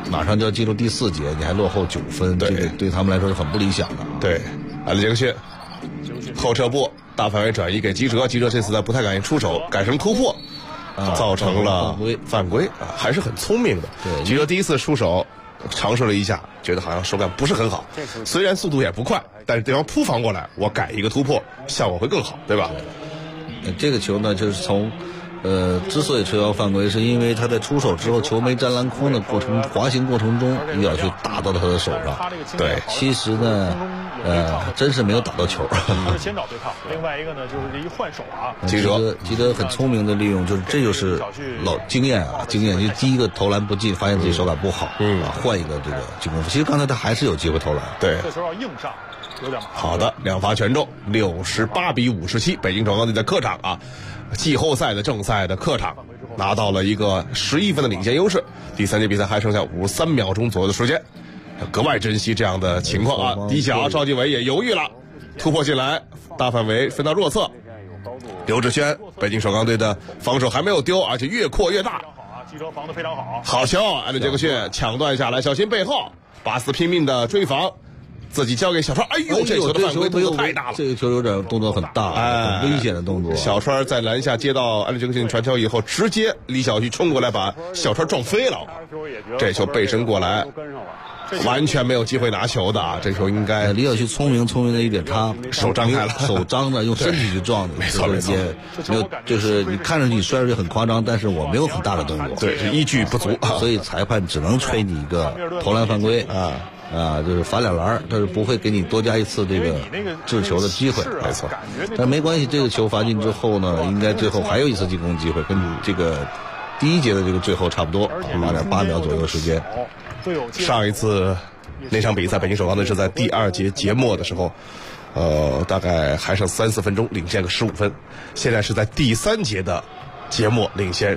马上就要进入第4节，你还落后9分，这个对他们来说是很不理想的。 对，埃伦杰克逊后撤步大范围转移给吉哲，吉哲这次不太敢出手，改成突破，造成了犯规啊，还是很聪明的。 对， 吉哲第一次出手尝试了一下，觉得好像手感不是很好，虽然速度也不快，但是对方扑防过来，我改一个突破，效果会更好，对吧？ 这个球呢，就是从之所以吹到犯规，是因为他在出手之后，球没沾篮筐的滑行过程中，一脚去打到了他的手上。 对， 其实呢，真是没有打到球。 先找对抗，另外一个呢就是这一换手啊， 吉德很聪明的利用，这就是老经验啊，就第一个投篮不进，发现自己手感不好，换一个这个进攻。其实刚才他还是有机会投篮， 对， 这球要硬上。 好的，2罚全中，68比57，北京首钢队在客场啊，季后赛的正赛的客场拿到了一个11分的领先优势。第3节比赛还剩下53秒钟左右的时间，格外珍惜这样的情况啊！底角赵继伟也犹豫了，突破进来，大范围分到弱侧，刘志轩，北京首钢队的防守还没有丢，而且越扩越大。 记者防得非常好， 好球！埃伦杰克逊抢断下来，小心背后，巴斯拼命的追防。自己交给小川，哎呦，这球的犯规动作太大了， 这个球有点动作很大，很危险的动作。 小川在篮下接到埃伦杰克逊传球以后，直接李晓旭冲过来把小川撞飞了，这球背身过来，完全没有机会拿球的啊！这球应该李晓旭聪明的一点，他手张开了， 手张着用身体去撞的， 没错， 没有，就是你看上去摔出去很夸张，但是我没有很大的动作， 对，是依据不足， 所以裁判只能吹你一个投篮犯规就是罚2篮，但是不会给你多加一次这个制球的机会， 没错。 但没关系，这个球罚进之后呢，应该最后还有一次进攻机会，跟这个第1节的这个最后差不多，8.8秒左右的时间。 上一次那场比赛，北京首钢队是在第2节节末的时候，大概还剩3、4分钟，领先个15分。现在是在第3节的节末，领先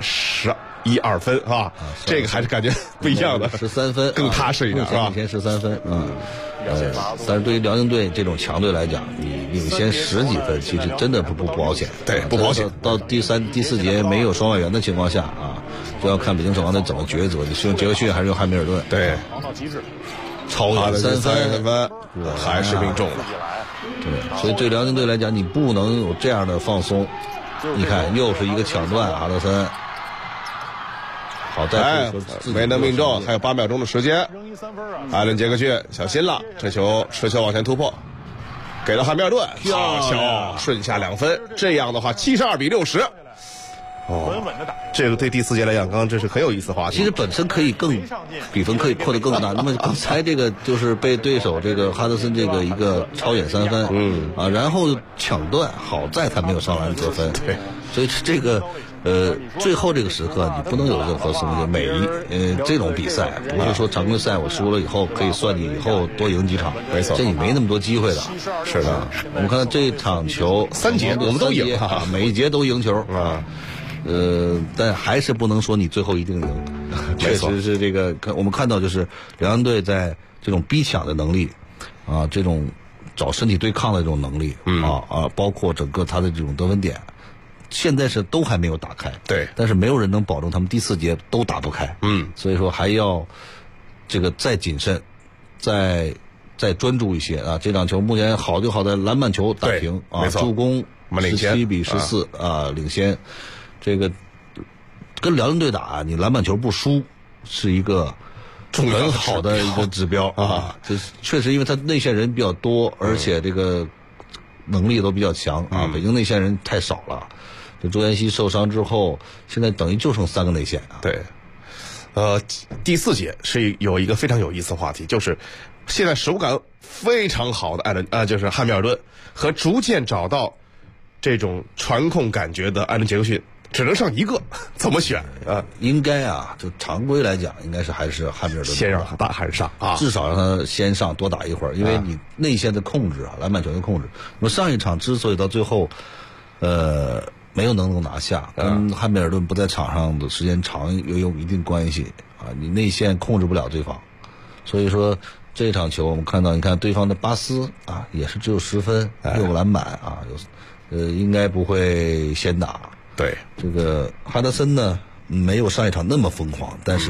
1、2分啊，这个还是感觉不一样的 ，13分更踏实一点，是吧？ 领先13分，但是对于辽宁队这种强队来讲，你领先10几分，其实真的不保险， 对，不保险。 到第3、第4节没有双外援的情况下啊，就要看北京首钢队怎么抉择，你是用杰克逊还是用汉密尔顿？ 对， 超远3分， 还是命中了。 对，所以对辽宁队来讲，你不能有这样的放松。你看，又是一个抢断，哈德森。好在没能命中，还有8秒钟的时间。艾伦杰克逊小心了，这球持球往前突破，给到汉密尔顿，好球，顺下2分。这样的话，72比60。这个对第4节来讲，刚刚这是很有意思的话题。 其实本身可以比分可以扩得更大。那么刚才这个就是被对手这个哈德森这个一个超远3分，然后抢断，好在他没有上篮得分。 对， 所以这个。最后这个时刻你不能有任何松懈。这种比赛不是说常规赛我输了以后可以算你以后多赢几场， 没错， 这你没那么多机会的。 是的， 我们看这场球 3节我们都赢每一节都赢球啊。但还是不能说你最后一定赢。确实是这个，我们看到就是辽宁队在这种逼抢的能力啊，这种找身体对抗的这种能力包括整个他的这种得分点。现在是都还没有打开， 对， 但是没有人能保证他们第4节都打不开，所以说还要这个再谨慎，再专注一些啊。这场球目前好就好在篮板球打平啊，助攻17比14领先。这个跟辽宁队打，你篮板球不输是一个很好的一个指标啊。这确实因为他内线人比较多，而且这个能力都比较强啊。北京内线人太少了。周延熙受伤之后，现在等于就剩3个内线啊。 对，第4节是有一个非常有意思的话题，就是现在手感非常好的就是汉密尔顿和逐渐找到这种传控感觉的艾伦杰克逊，只能上一个，怎么选啊？ 应该就常规来讲，应该是还是汉密尔顿先让他打还是上啊？ 至少让他先上多打一会儿，因为你内线的控制篮板球的控制。那么上一场之所以到最后，没有能拿下，跟汉密尔顿不在场上的时间长也有一定关系啊。你内线控制不了对方，所以说这场球我们看到，你看对方的巴斯也是只有10分，6个篮板应该不会先打。 对， 这个哈德森呢没有上一场那么疯狂，但是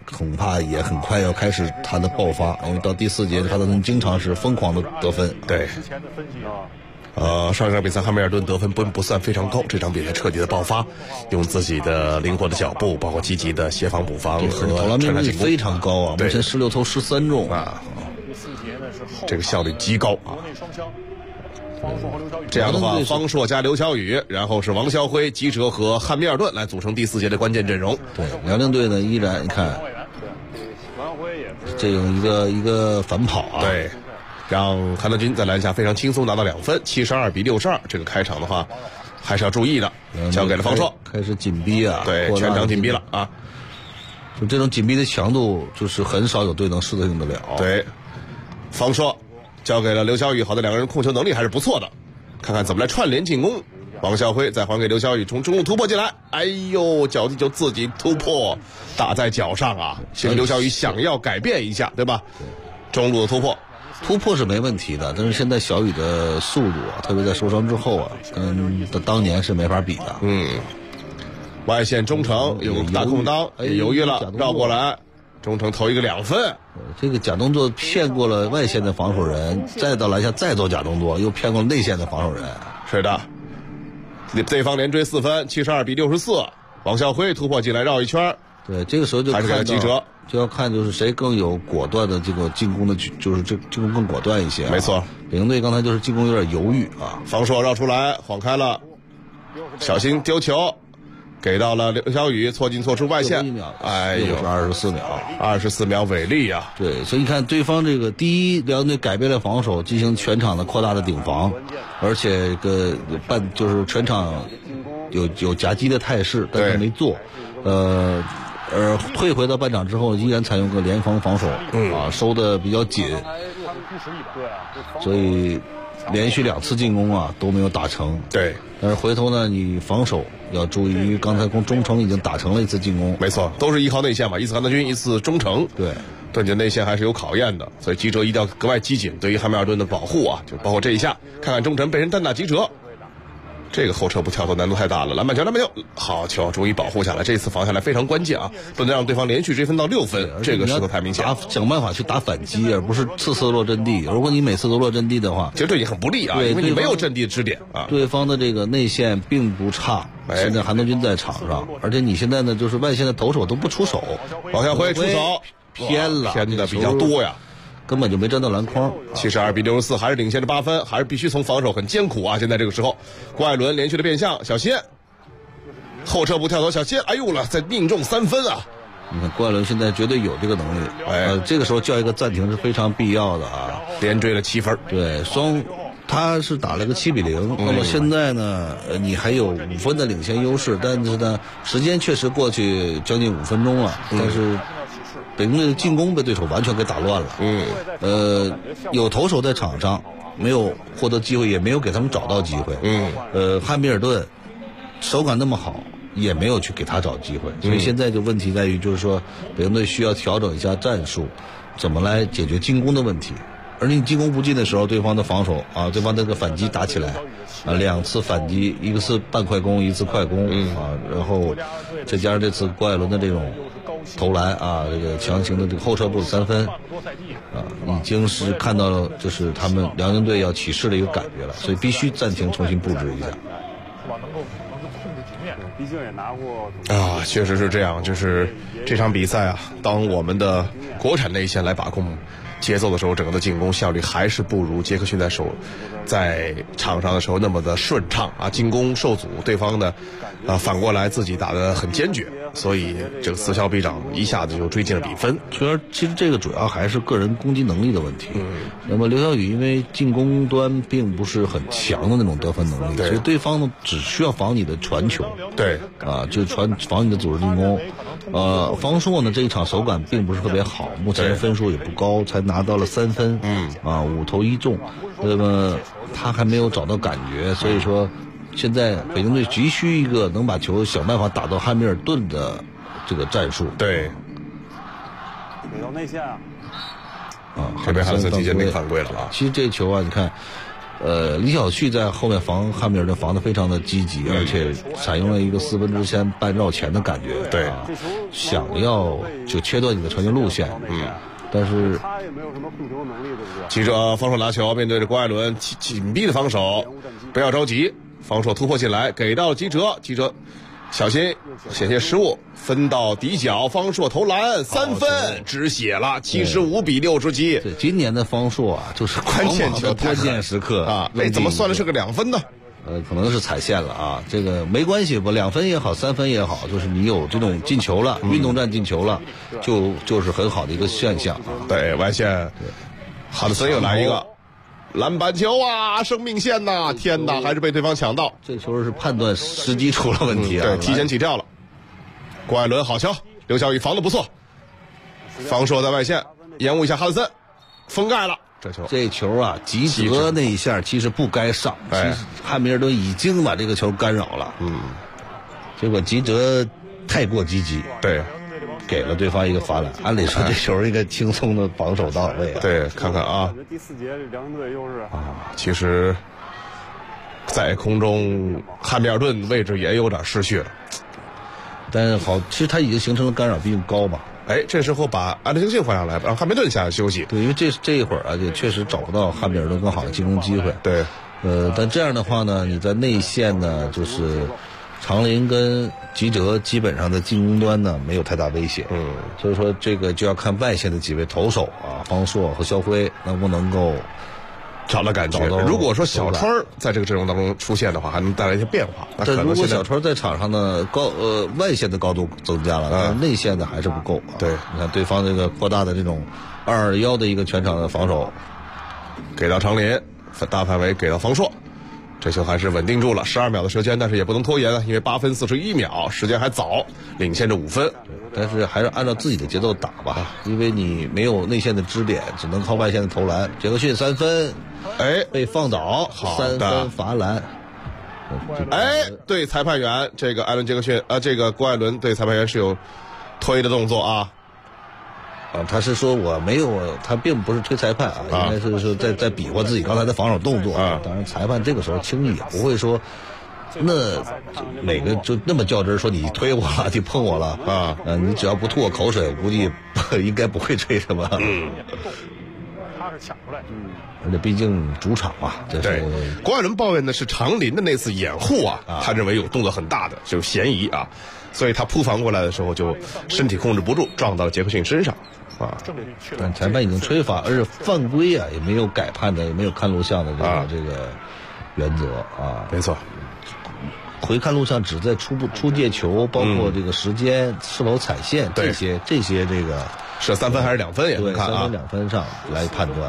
恐怕也很快要开始他的爆发，因为到第4节哈德森经常是疯狂的得分。 对，上一场比赛汉密尔顿得分不算非常高，这场比赛彻底的爆发，用自己的灵活的脚步，包括积极的协防补防和投篮命中率非常高啊，目前16投13中啊，这个效率极高啊。这样的话，方硕加刘晓宇，然后是王啸辉、吉哲和汉密尔顿来组成第4节的关键阵容。 对，辽宁队呢依然你看，这种一个反跑啊， 对，让韩德君在篮下非常轻松拿到2分，72比62。这个开场的话，还是要注意的，交给了方硕， 开始紧逼啊， 对，全场紧逼了啊。 就这种紧逼的强度，就是很少有队能适应得了。 对，方硕交给了刘晓宇，好的，两个人控球能力还是不错的，看看怎么来串联进攻。王啸辉再还给刘晓宇，从中路突破进来，哎呦，脚底就自己突破，打在脚上啊！其实刘晓宇想要改变一下，对吧？中路的突破是没问题的，但是现在小宇的速度啊，特别在受伤之后啊，跟当年是没法比的。 外线中程有大空当，也犹豫了，绕过来。中程投一个2分， 这个假动作骗过了外线的防守人，再到篮下再做假动作，又骗过了内线的防守人。 是的，对方连追4分，72比64。王啸辉突破进来绕一圈， 对，这个时候就还是看吉哲， 就要看就是谁更有果断的这个进攻的，就是这进攻更果断一些。 没错， 北京队刚才就是进攻有点犹豫啊。 方硕绕出来晃开了，小心丢球。给到了刘晓宇，错进错出外线，哎呦，24秒违例啊！ 对，所以你看对方这个第一，辽宁队改变了防守，进行全场的扩大的顶防，而且就是全场有夹击的态势，但是没做，退回到半场之后，依然采用个联防防守，收的比较紧，所以连续2次进攻啊都没有打成。 对， 但是回头呢，你防守要注意，刚才中程已经打成了1次进攻。 没错，都是1号内线嘛，1次韩德君，1次中程。 对你的内线还是有考验的，所以吉哲一定要格外机警，对于汉密尔顿的保护啊，就包括这一下，看看中程被人单打吉哲。这个后撤步跳投难度太大了，篮板球，好球，终于保护下来。这次防下来非常关键啊，不能让对方连续追分到6分，这个势头太明显。 想办法去打反击，而不是次次落阵地。如果你每次都落阵地的话， 其实对你很不利啊，因为你没有阵地的支点啊。 对方的这个内线并不差，现在韩德君在场上，而且你现在呢，就是外线的投手都不出手， 王啸辉出手偏的比较多呀。 根本就没沾到篮筐 ，72比64，还是领先着8分，还是必须从防守很艰苦啊！现在这个时候，郭艾伦连续的变向，小谢后撤步跳投，小谢，哎呦了，再命中3分啊！ 你看郭艾伦现在绝对有这个能力，这个时候叫一个暂停是非常必要的啊！ 连追了7分， 对，他是打了个7比0，那么现在呢，你还有5分的领先优势，但是呢，时间确实过去将近5分钟了，但是北京队的进攻被对手完全给打乱了。有投手在场上，没有获得机会，也没有给他们找到机会。汉密尔顿手感那么好，也没有去给他找机会。所以现在就问题在于，就是说北京队需要调整一下战术，怎么来解决进攻的问题。而你进攻不进的时候，对方的防守啊，对方这个反击打起来啊，2次反击，一个是半快攻，1次快攻啊，然后再加上这次郭艾伦的这种投篮啊，这个强行的这个后撤步3分啊，已经是看到了就是他们辽宁队要起势的一个感觉了，所以必须暂停，重新布置一下。 毕竟也拿过啊，确实是这样，就是这场比赛啊，当我们的国产内线来把控节奏的时候，整个的进攻效率还是不如杰克逊在场上的时候那么的顺畅啊，进攻受阻，对方呢反过来自己打得很坚决，所以这个此消彼长，一下子就追进了比分。 其实这个主要还是个人攻击能力的问题。那么刘晓宇因为进攻端并不是很强的那种得分能力，所以对方呢只需要防你的传球， 对啊，就是防你的组织进攻。方硕呢这一场手感并不是特别好，目前分数也不高，才拿到了3分，5投1中，那么他还没有找到感觉，所以说现在北京队急需一个能把球想办法打到汉密尔顿的这个战术。 对， 给到内线这边汉森提前没犯规了啊。 其实这球啊，你看， 李晓旭在后面防汉密尔顿防得非常的积极，而且采用了一个4分之3半绕前的感觉， 对， 想要就切断你的传球路线，但是他也没有什么控球能力，对不对？ 记者防守拿球，面对着郭艾伦紧逼的防守，不要着急，防守突破进来，给到了吉哲小心险些失误，分到底角，方硕投篮3分，止血了，75比67。 对，今年的方硕啊，就是关键球关键时刻啊，怎么算的是个2分呢？ 可能是踩线了啊，这个没关系，不2分也好，3分也好，就是你有这种进球了，运动战进球了，就是很好的一个现象啊。 对，外线，哈德森又来一个篮板球啊，生命线呐，天哪，还是被对方抢到。 这球是判断时机出了问题啊， 对，提前起跳了。郭艾伦好球，刘晓宇防得不错，防守在外线，延误一下哈德森，封盖了。 这球啊，吉哲那一下其实不该上，其实汉密尔顿已经把这个球干扰了，结果吉哲太过积极， 对， 给了对方一个罚篮，按理说这球应该轻松的防守到位啊。 对，看看啊， 第4节两队优势啊，其实，在空中汉密尔顿位置也有点失去了， 但是好，其实他已经形成了干扰，毕竟高嘛。 这时候把安德森换上来，让汉密尔顿下休息。 对，因为这一会儿啊，也确实找不到汉密尔顿更好的进攻机会。 对， 但这样的话呢，你在内线呢，就是长林跟吉哲基本上在进攻端呢没有太大威胁。所以说这个就要看外线的几位投手啊，方硕和肖辉能不能够找到感觉。如果说小川在这个阵容当中出现的话，还能带来一些变化。 但如果小川在场上呢，外线的高度增加了，但是内线的还是不够。 对， 你看对方这个扩大的这种2-2-1的一个全场的防守， 给到长林，大范围给到方硕，这球还是稳定住了，12秒的时间，但是也不能拖延了，因为8分41秒，时间还早，领先着5分。 但是还是按照自己的节奏打吧，因为你没有内线的支点，只能靠外线的投篮。杰克逊3分，被放倒，3分罚篮。 对裁判员这个艾伦杰克逊这个郭艾伦对裁判员是有推的动作啊。 他是说我没有，他并不是推裁判啊，应该是说在比划自己刚才的防守动作啊。当然，裁判这个时候轻易也不会说，那哪个就那么较真说你推我了，你碰我了啊？你只要不吐我口水，估计应该不会吹什么。 他是抢出来， 而且毕竟主场嘛，这是。 郭艾伦抱怨的是长林的那次掩护啊，他认为有动作很大的，就嫌疑啊，所以他扑防过来的时候就身体控制不住，撞到了杰克逊身上。 但裁判已经吹罚，而且犯规啊，也没有改判的，也没有看录像的这个原则啊。 没错， 回看录像只在出界球，包括这个时间是否踩线这些这个是3分还是2分也能看啊， 3分2分上来判断。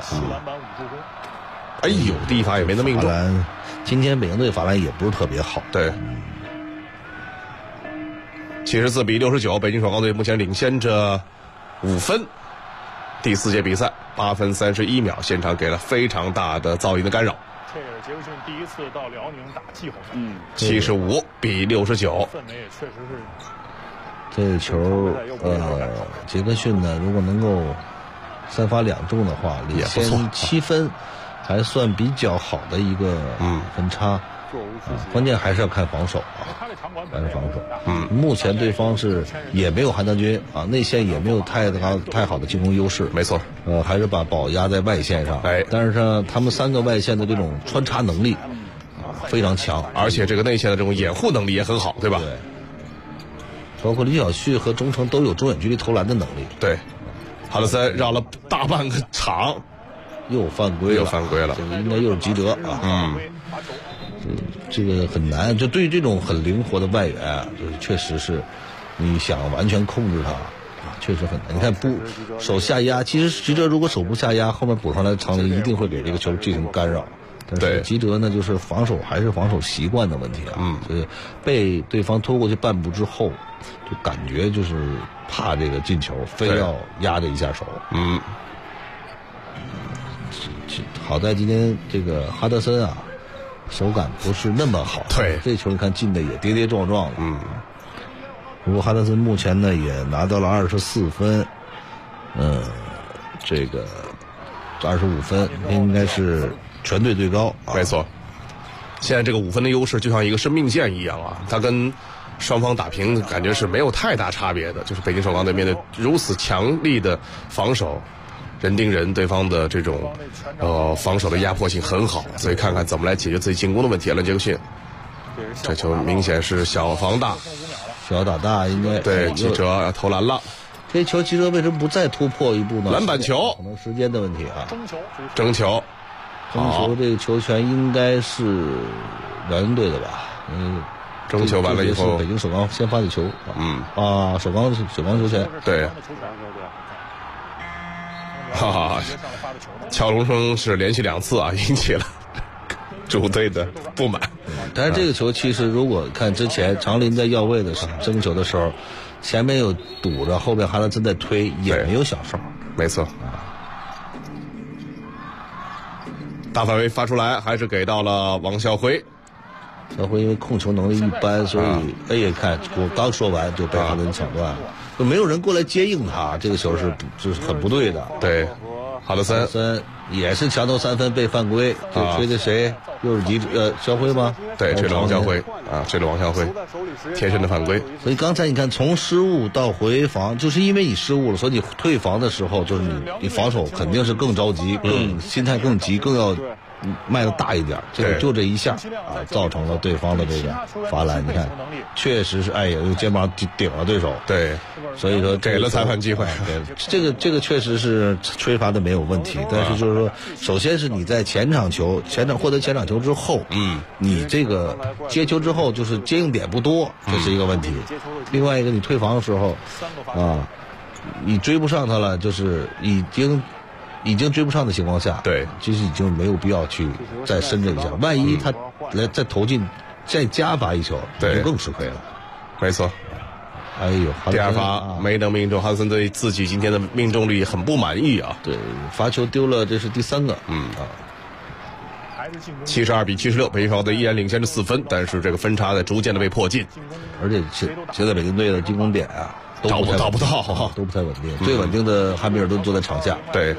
第一罚也没能命中。 今天北京队罚篮也不是特别好。 对。74比69，北京爽光队目前领先着5分。第4节比赛8分31秒，现场给了非常大的噪音的干扰。 这也是杰克逊第一次到辽宁打季后赛。 75比69。 氛围也确实是。 这个球，杰克逊呢，如果能够3罚2中的话，领先7分，还算比较好的一个分差。关键还是要看防守啊，还是防守。目前对方是也没有韩德君啊，内线也没有太好的进攻优势。 没错， 还是把宝压在外线上。但是呢，他们3个外线的这种穿插能力非常强， 而且这个内线的这种掩护能力也很好，对吧？ 对。包括李晓旭和钟诚都有中远距离投篮的能力。 对，哈德森绕了大半个场， 又犯规了，这个应该又是吉德啊。这个很难，就对于这种很灵活的外援，就是确实是，你想完全控制他啊，确实很难。你看手下压，其实吉哲如果手不下压，后面补上来的长林一定会给这个球进行干扰。但是吉哲呢，就是防守还是防守习惯的问题啊，就是被对方拖过去半步之后，就感觉就是怕这个进球，非要压着一下手。好在今天这个哈德森啊，手感不是那么好。 对， 这球你看进的也跌跌撞撞的。不过哈德森目前呢也拿到了24分，这个25分应该是全队最高。 没错，现在这个5分的优势就像一个生命线一样啊，它跟双方打平感觉是没有太大差别的。就是北京首钢队面对如此强力的防守，人盯人，对方的这种防守的压迫性很好，所以看看怎么来解决自己进攻的问题。杰克逊，这球明显是小防大， 小打大，应该对记者要投篮了。 这球记者为什么不再突破一步呢？ 篮板球， 可能时间的问题啊。 争球， 这个球权应该是辽宁队的吧？ 争球完了以后， 是北京首钢先发的球。首钢球权。 对。哈哈，乔龙生是连续2次啊，引起了主队的不满。 但是这个球其实如果看之前长林在要位的争球的时候，前面有堵着，后边哈德森在推，也没有响哨。 没错。大范围发出来，还是给到了王啸辉。 小辉因为控球能力一般，所以也看我刚说完就被哈德森抢断了，就没有人过来接应他，这个球是很不对的。 对，哈德森也是墙头3分被犯规，就吹的谁？又是肖辉吗？ 对，吹了王啸辉吹了王啸辉，贴身的犯规。 所以刚才你看，从失误到回防，就是因为你失误了，所以你退防的时候，就是你防守肯定是更着急，心态更急，更要迈得大一点。就这一下造成了对方的这个罚篮。你看，确实是用肩膀顶了对手。 对， 所以说给了裁判机会。 这个确实是吹罚的没有问题，但是就是说，首先是你在获得前场球之后，你这个接球之后就是接应点不多，这是一个问题。另外一个，你退防的时候你追不上他了，就是已经追不上的情况下， 对， 其实已经没有必要去再深这一下。万一他再投进，再加罚一球，就更吃亏了。 没错。第2罚没能命中，哈德森对自己今天的命中率很不满意啊。 对，罚球丢了，这是第3个。 72-76，北京首钢队依然领先着4分，但是这个分差在逐渐的被迫近。 而且现在北京队的进攻点找不到都不太稳定。最稳定的汉密尔顿坐在场下。 对。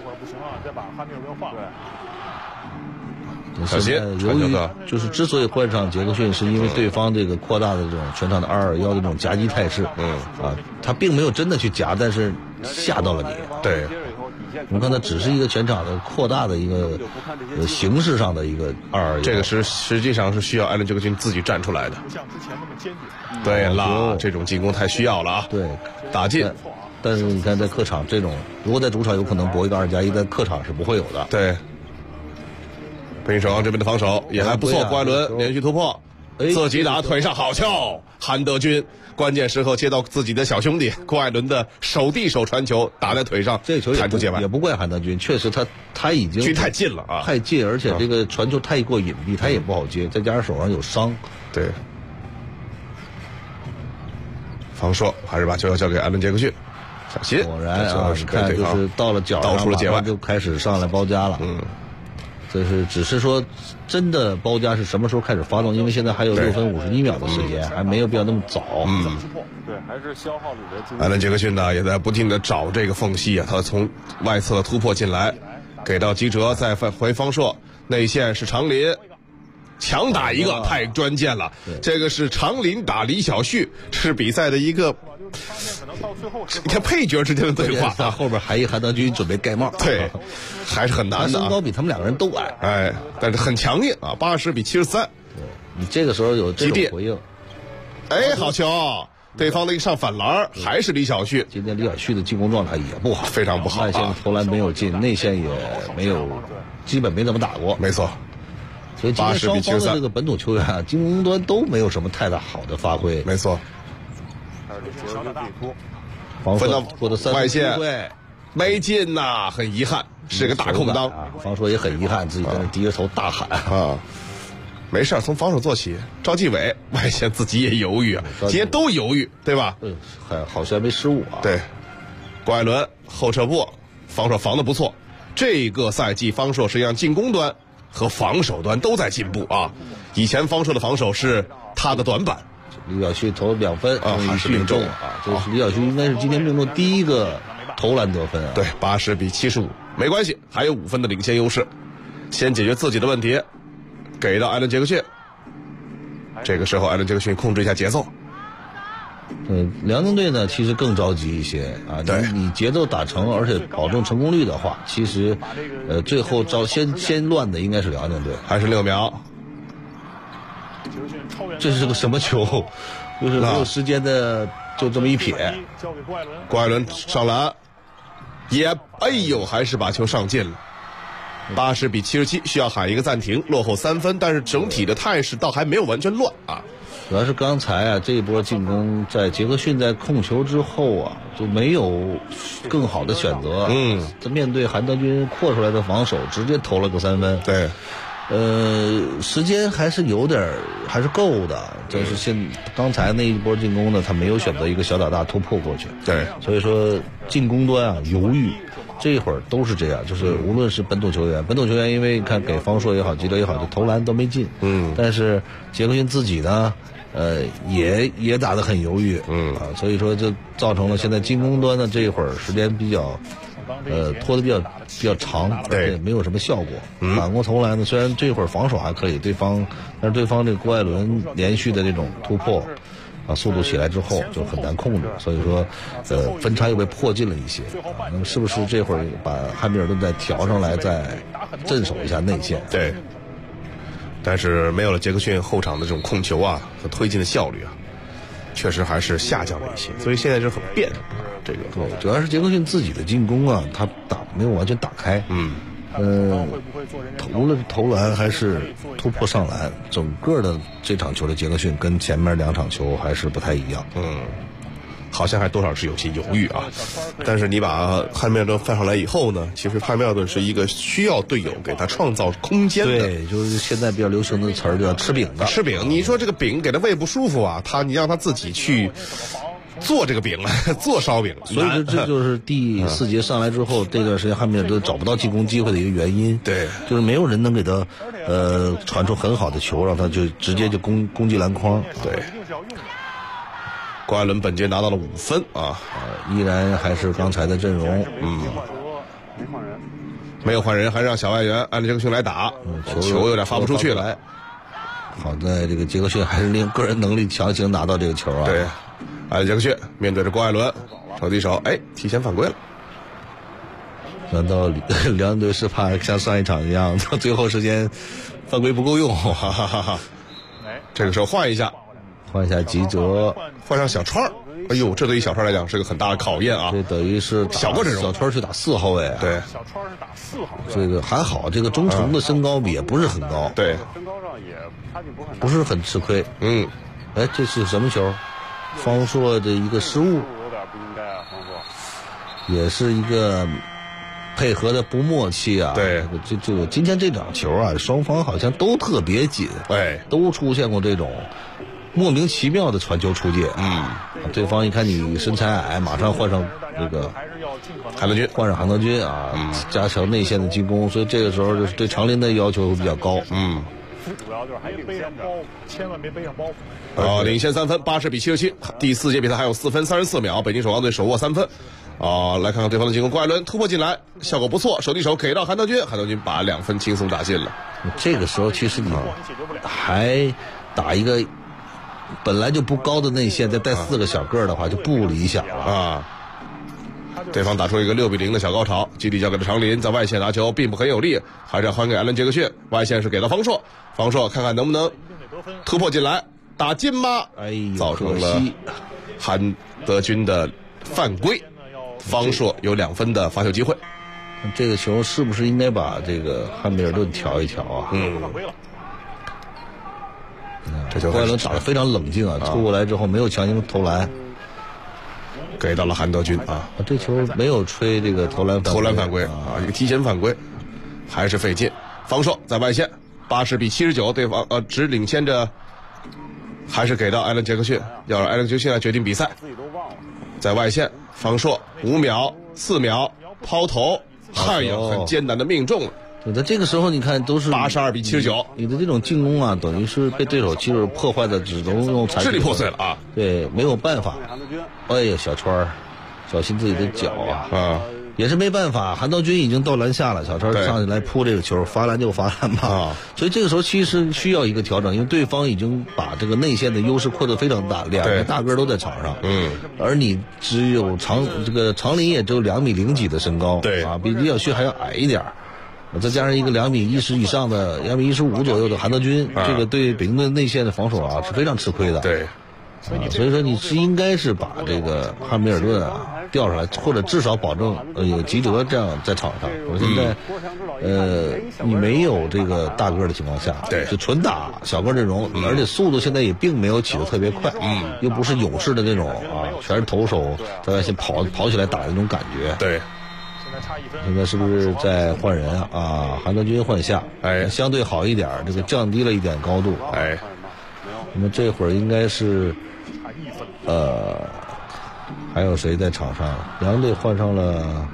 小心， 由于就是之所以换上杰克逊，是因为对方这个扩大的这种全场的2-2-1的这种夹击态势。他并没有真的去夹，但是吓到了你。 对。 我们看它只是一个全场的扩大的一个形式上的一个2-2-1。 这个实际上是需要艾伦杰克逊自己站出来的。对啦，这种进攻太需要了啊。 对， 打进。 但是你看在客场这种，如果在主场有可能搏一个2+1，在客场是不会有的。 对。北京首钢这边的防守也还不错，郭艾伦连续突破，自己打腿上好球，韩德君关键时刻接到自己的小兄弟郭艾伦的手递手传球，打在腿上， 这球弹出界外。 也不怪韩德君，确实他已经距太近了啊， 太近，而且这个传球太过隐蔽，他也不好接，再加上手上有伤。 对，方硕还是把球要交给艾伦杰克逊，小心。 果然你看就是到了脚上， 到出了界外就开始上来包夹了。只是说，真的包夹是什么时候开始发动？因为现在还有6分51秒的时间，还没有必要那么早。 对，还是消耗你的精力。 艾伦杰克逊呢，也在不停的找这个缝隙啊，他从外侧突破进来，给到基哲，再回方硕，内线是长林。强打一个太关键了，这个是长林打李晓旭，是比赛的一个，你看配角之间的对话， 他后边还一韩德君准备盖帽， 对，还是很难的。 身高比他们2个人都矮， 但是很强硬啊，80-73。 你这个时候有这种回应， 好球！对方的一上反篮，还是李晓旭。 今天李晓旭的进攻状态也不好， 非常不好。 外线投篮没有进，内线也没有，基本没怎么打过。 没错。 所以今天双方的这个本土球员进攻端都没有什么太大好的发挥。 没错。 防守获得3分外线没进呐，很遗憾，是个大空当。 防守也很遗憾，自己在那低着头大喊没事，从防守做起。赵继伟外线自己也犹豫啊，今天都犹豫，对吧？ 好像没失误啊。 对，郭艾伦后撤步，防守防得不错。这个赛季方硕实际上进攻端和防守端都在进步啊！以前方硕的防守是他的短板。 李晓旭投2分还是命中这是李晓旭应该是今天命中第1个投篮得分对，80-75，没关系，还有5分的领先优势。 先解决自己的问题，给到艾伦·杰克逊。这个时候，艾伦·杰克逊控制一下节奏。 辽宁队呢，其实更着急一些啊。你节奏打成，而且保证成功率的话，其实，最后先乱的应该是辽宁队。 还是6秒。 这是个什么球？就是没有时间的，就这么一撇。 郭艾伦上篮，哎呦，还是把球上进了。80比77，需要喊一个暂停，落后3分，但是整体的态势倒还没有完全乱啊。 主要是刚才啊这一波进攻，在杰克逊在控球之后啊，就没有更好的选择。这面对韩德君扩出来的防守，直接投了个3分。 对。 时间还是有点还是够的，就是刚才那一波进攻呢，他没有选择一个小打大突破过去。 对， 所以说进攻端啊犹豫，这一会儿都是这样，就是无论是本土球员，因为看给方硕也好，吉德也好，就投篮都没进。但是杰克逊自己呢，也打得很犹豫。所以说就造成了现在进攻端的这一会儿时间比较。拖得比较长，而且没有什么效果。反过头来呢，虽然这会儿防守还可以，但是对方这个郭艾伦连续的这种突破，速度起来之后就很难控制，所以说，分差又被迫近了一些。那么是不是这会儿把汉密尔顿再调上来，再镇守一下内线？ 对。但是没有了杰克逊后场的这种控球啊和推进的效率啊，确实还是下降了一些，所以现在是很别扭。这个对，主要是杰克逊自己的进攻啊，他没有完全打开。无论是投篮还是突破上篮，整个的这场球的杰克逊跟前面2场球还是不太一样。 好像还多少是有些犹豫啊。但是你把汉密尔顿放上来以后呢，其实汉密尔顿是一个需要队友给他创造空间的。 对，就是现在比较流行的词儿叫吃饼的。 吃饼，你说这个饼给他胃不舒服啊，你让他自己去。做这个饼，做烧饼， 所以这就是第4节上来之后，这段时间汉密尔顿找不到进攻机会的一个原因。 对， 就是没有人能给他传出很好的球，让他就直接就攻击篮筐。 对，郭艾伦本节拿到了5分啊， 依然还是刚才的阵容。 没有换人，还让小外援艾伦·杰克逊来打，球有点发不出去了。 好在这个杰克逊还是利用个人能力强行拿到这个球啊。 对。艾伦·杰克逊面对着郭艾伦，手递手，提前犯规了。 难道辽宁队是怕像上一场一样，到最后时间犯规不够用？ 这个时候换一下吉哲， 换上小川。哎呦，这对于小川来讲是个很大的考验啊！ 这等于是小个阵容， 小川去打4号位。 对， 小川是打4号位。 这个还好，这个中程的身高也不是很高。 对， 身高上也差距不是很吃亏。这是什么球？方硕的一个失误， 有点不应该啊，方硕也是一个配合的不默契啊。 对， 就今天这场球啊，双方好像都特别紧，都出现过这种莫名其妙的传球出界。对方一看你身材矮，马上换上这个韩德君， 换上韩德君啊，加强内线的进攻，所以这个时候就是对长林的要求会比较高。 主要就是还得背上包，千万别背上包。 领先3分，80比77。第4节比赛还有4分34秒，北京首钢队手握3分。来看看对方的进攻，郭艾伦突破进来，效果不错，手递手给到韩德君，韩德君把2分轻松打进了。 这个时候其实你还打一个本来就不高的内线，再带4个小个的话就不理想了啊。对方打出一个6比0的小高潮，基地交给了长林，在外线拿球并不很有力，还是要还给艾伦·杰克逊。外线是给到方硕，看看能不能突破进来，打进吗？造成了韩德君的犯规，方硕有2分的罚球机会。 这个球是不是应该把这个汉密尔顿调一调啊？ 这球郭艾伦打得非常冷静啊，突过来之后没有强行投篮。 给到了韩德君啊， 这球没有吹这个投篮犯规啊，一个提前犯规，还是费劲。方硕在外线，80比79，对方只领先着，还是给到艾伦·杰克逊，要让艾伦·杰克逊来决定比赛。在外线，方硕5秒、4秒抛投，很艰难的命中了。 在这个时候，你看都是 82比79， 你的这种进攻啊，等于是被对手其实破坏的，只能用支离破碎了啊。 对，没有办法。哎呀，小川小心自己的脚啊！ 也是没办法，韩道军已经到篮下了，小超上去来扑这个球，罚篮就罚篮嘛。所以这个时候其实需要一个调整，因为对方已经把这个内线的优势扩得非常大，两个大个都在场上，而你只有长林也只有2米0几的身高， 对啊，比李晓旭还要矮一点，再加上一个2米10以上的2米15左右的韩德君，这个对北京队内线的防守啊是非常吃亏的。 对。 所以说你是应该是把这个汉密尔顿啊调上来，或者至少保证有吉德这样在场上。我现在你没有这个大个的情况下， 对， 就纯打小个阵容，而且速度现在也并没有起得特别快，又不是勇士的那种啊，全是投手在外线跑起来打的那种感觉。 对。 现在是不是在换人啊？韩德君换下，相对好一点，这个降低了一点高度，那么这会儿应该是，还有谁在场上？两队换上了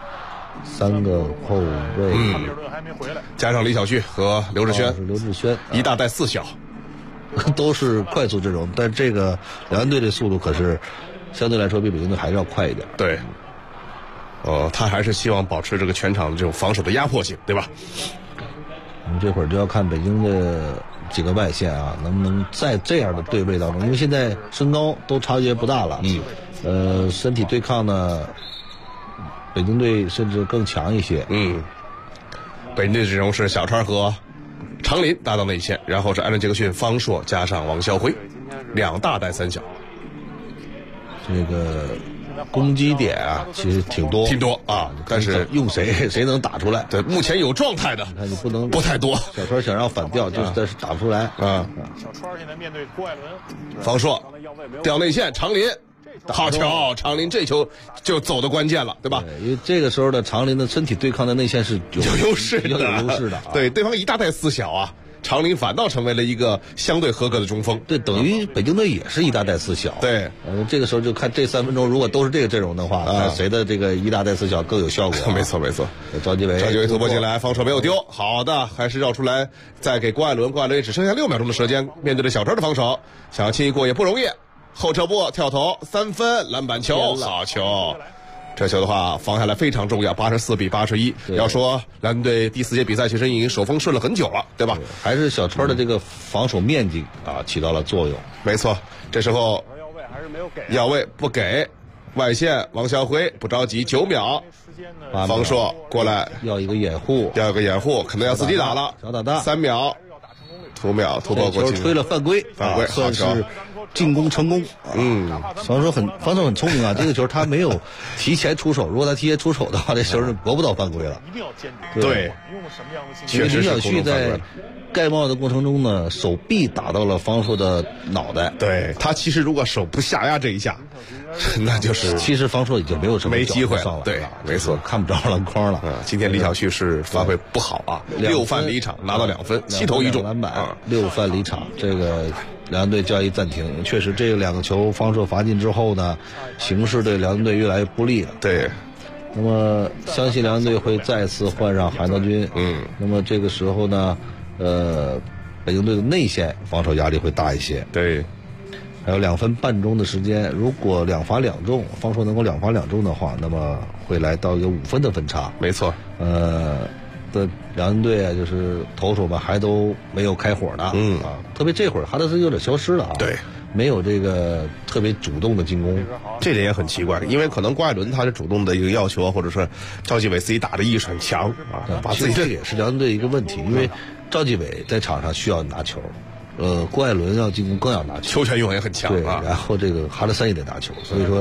3个后卫， 加上李晓旭和刘志轩，一大带4小， 都是快速阵容，但这个两队的速度可是相对来说比北京队还是要快一点。 对。他还是希望保持这个全场的这种防守的压迫性，对吧？ 我们这会儿就要看北京的几个外线啊，能不能在这样的对位当中，因为现在身高都差距不大了，身体对抗呢，北京队甚至更强一些。 北京队阵容是小川和长林搭档内线，然后是艾伦杰克逊、方硕加上王啸辉，2大带3小。 这个攻击点啊，其实挺多啊，但是用谁能打出来？ 对，目前有状态的， 你不能不太多。 小川想让反调，但是打不出来啊。小川现在面对郭艾伦， 方硕掉内线，长林，好球！长林这球就走的关键了，对吧？ 因为这个时候的长林的身体对抗的内线是有优势的，对，对方一大带4小啊。长林反倒成为了一个相对合格的中锋， 对，等于北京队也是一大带4小。 对， 这个时候就看这3分钟，如果都是这个阵容的话，看谁的这个一大带4小更有效果。 没错。 赵继伟突破进来，防守没有丢，好的，还是绕出来，再给郭艾伦也只剩下6秒钟的时间，面对着小川的防守，想要轻易过也不容易。后撤步跳投3分，篮板球，好球！这球的话防下来非常重要，84比81。要说蓝队第4节比赛其实已经手风顺了很久了，对吧？ 还是小川的这个防守面积啊起到了作用。 没错，这时候要位不给，外线王啸辉不着急，9秒，方硕过来要一个掩护， 可能要自己打了， 小打大 3秒，2秒突破过去， 吹了犯规，算是进攻成功。防守很聪明啊，这个球他没有提前出手，如果他提前出手的话，这球是夺不到犯规了。 一定要坚决。对， 确实李晓旭在盖帽的过程中呢，手臂打到了方硕的脑袋。 对，他其实如果手不下压这一下，那就是其实方硕已经没有什么机会上来了。 对，没错， 看不着篮筐了。 今天李晓旭是发挥不好啊，6犯离场，拿到2分，7投1中， 篮板，6犯离场，这个。两队交易暂停，确实这2个球方硕罚进之后呢，形势对两队越来越不利了。 对， 那么相信两队会再次换上韩道军。那么这个时候呢，北京队的内线防守压力会大一些。 对， 还有2分半钟的时间，如果2罚2中，方硕能够2罚2中的话，那么会来到一个5分的分差。 没错。 的两队啊，就是投手们还都没有开火呢。特别这会儿哈德森有点消失了啊。 对， 没有这个特别主动的进攻， 这点也很奇怪，因为可能郭艾伦他是主动的一个要求，或者说赵继伟自己打的意识很强啊，把自己这也是两队一个问题，因为赵继伟在场上需要拿球，郭艾伦要进攻更要拿球， 球权欲望也很强对，然后这个哈德森也得拿球，所以说